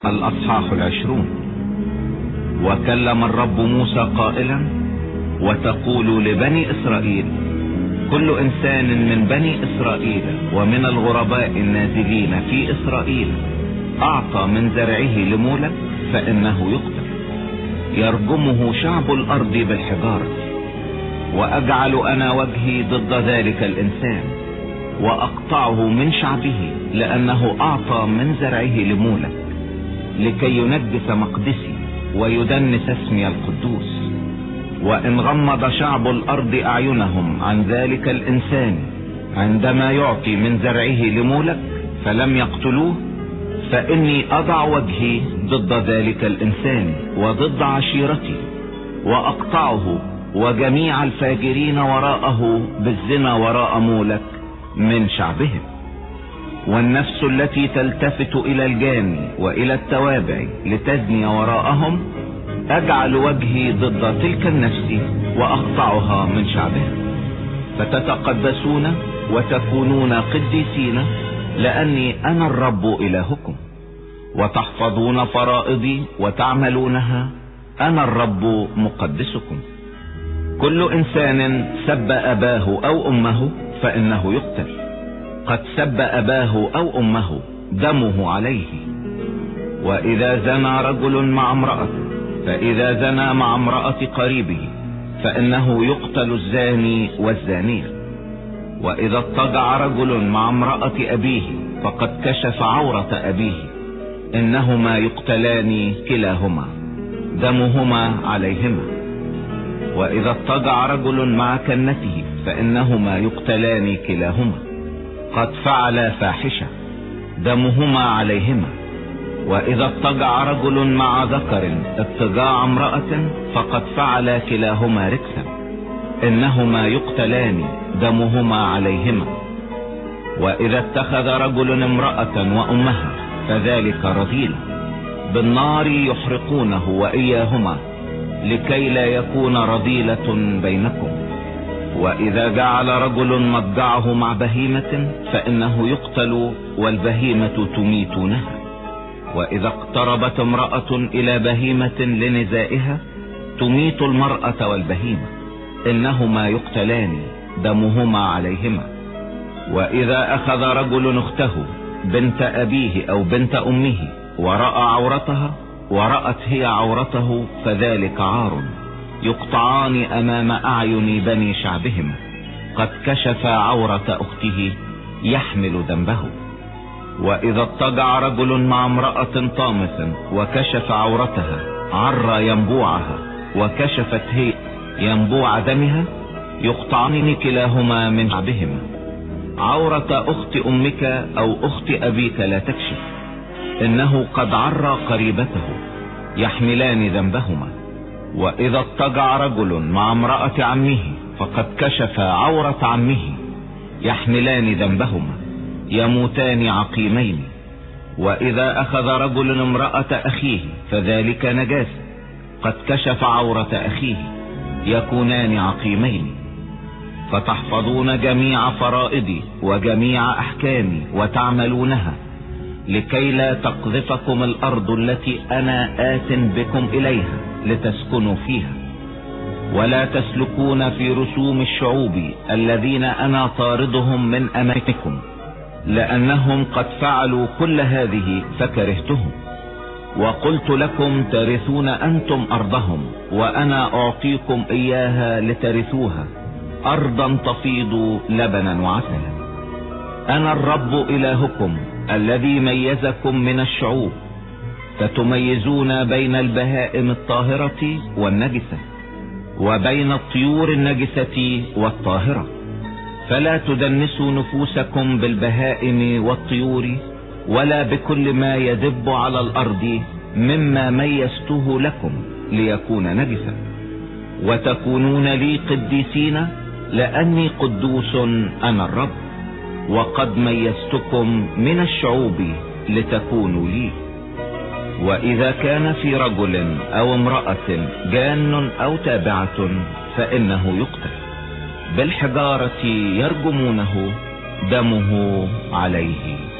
الأصحاح 20. وكلم الرب موسى قائلا: وتقول لبني إسرائيل: كل إنسان من بني إسرائيل ومن الغرباء النازلين في إسرائيل أعطى من زرعه لمولك فإنه يقتل، يرجمه شعب الأرض بالحجارة. وأجعل أنا وجهي ضد ذلك الإنسان وأقطعه من شعبه، لأنه أعطى من زرعه لمولك لكي ينجس مقدسي ويدنس اسمي القدوس. وإن غمض شعب الأرض أعينهم عن ذلك الإنسان عندما يعطي من زرعه لمولك فلم يقتلوه، فإني أضع وجهي ضد ذلك الإنسان وضد عشيرتي، وأقطعه وجميع الفاجرين وراءه بالزنا وراء مولك من شعبهم. والنفس التي تلتفت إلى الجاني وإلى التوابع لتزني وراءهم أجعل وجهي ضد تلك النفس وأقطعها من شعبهم. فتتقدسون وتكونون قديسين، لأني أنا الرب إلهكم، وتحفظون فرائضي وتعملونها، أنا الرب مقدسكم. كل إنسان سب أباه أو أمه فإنه يقتل، قد سب أباه أو أمه دمه عليه. وإذا زنى رجل مع امرأة، فإذا زنى مع امرأة قريبه فإنه يقتل الزاني والزانية. وإذا اضطجع رجل مع امرأة أبيه فقد كشف عورة أبيه، إنهما يقتلان كلاهما، دمهما عليهما. وإذا اضطجع رجل مع كنته فإنهما يقتلان كلاهما، قد فعل فاحشة، دمهما عليهما. وإذا اضطجع رجل مع ذكر اضطجاع امرأة فقد فعل كلاهما ركسا، إنهما يقتلان، دمهما عليهما. وإذا اتخذ رجل امرأة وأمها فذلك رذيل، بالنار يحرقونه وإياهما، لكي لا يكون رذيلة بينكم. وإذا جعل رجل مضجعه مع بهيمة فإنه يقتل، والبهيمة تميتونها. وإذا اقتربت امرأة إلى بهيمة لنزائها تميت المرأة والبهيمة، إنهما يقتلان، دمهما عليهما. وإذا أخذ رجل أخته بنت أبيه أو بنت أمه ورأى عورتها ورأت هي عورته فذلك عار، يقطعان أمام أعين بني شعبهم، قد كشف عورة أخته يحمل ذنبه. وإذا اضطجع رجل مع امرأة طامسا وكشف عورتها عر ينبوعها وكشفت هي ينبوع دمها، يقطعان كلاهما من شعبهما. عورة أخت أمك أو أخت أبيك لا تكشف، إنه قد عر قريبته، يحملان ذنبهما. وإذا اضطجع رجل مع امرأة عمه فقد كشف عورة عمه، يحملان ذنبهما، يموتان عقيمين. وإذا أخذ رجل امرأة أخيه فذلك نجاسة، قد كشف عورة أخيه، يكونان عقيمين. فتحفظون جميع فرائضي وجميع أحكامي وتعملونها، لكي لا تقذفكم الأرض التي أنا آت بكم إليها لتسكنوا فيها، ولا تسلكون في رسوم الشعوب الذين أنا طاردهم من أمامكم، لأنهم قد فعلوا كل هذه فكرهتهم. وقلت لكم: ترثون أنتم أرضهم، وأنا أعطيكم إياها لترثوها، أرضا تفيض لبنا وعسلا. أنا الرب إلهكم الذي ميزكم من الشعوب، فتميزون بين البهائم الطاهرة والنجسة وبين الطيور النجسة والطاهرة. فلا تدنسوا نفوسكم بالبهائم والطيور ولا بكل ما يدب على الأرض مما ميزته لكم ليكون نجسا. وتكونون لي قديسين، لأني قدوس أنا الرب، وقد ميزتكم من الشعوب لتكونوا لي. وإذا كان في رجل أو امرأة جان أو تابعة فإنه يقتل، بالحجارة يرجمونه، دمه عليه.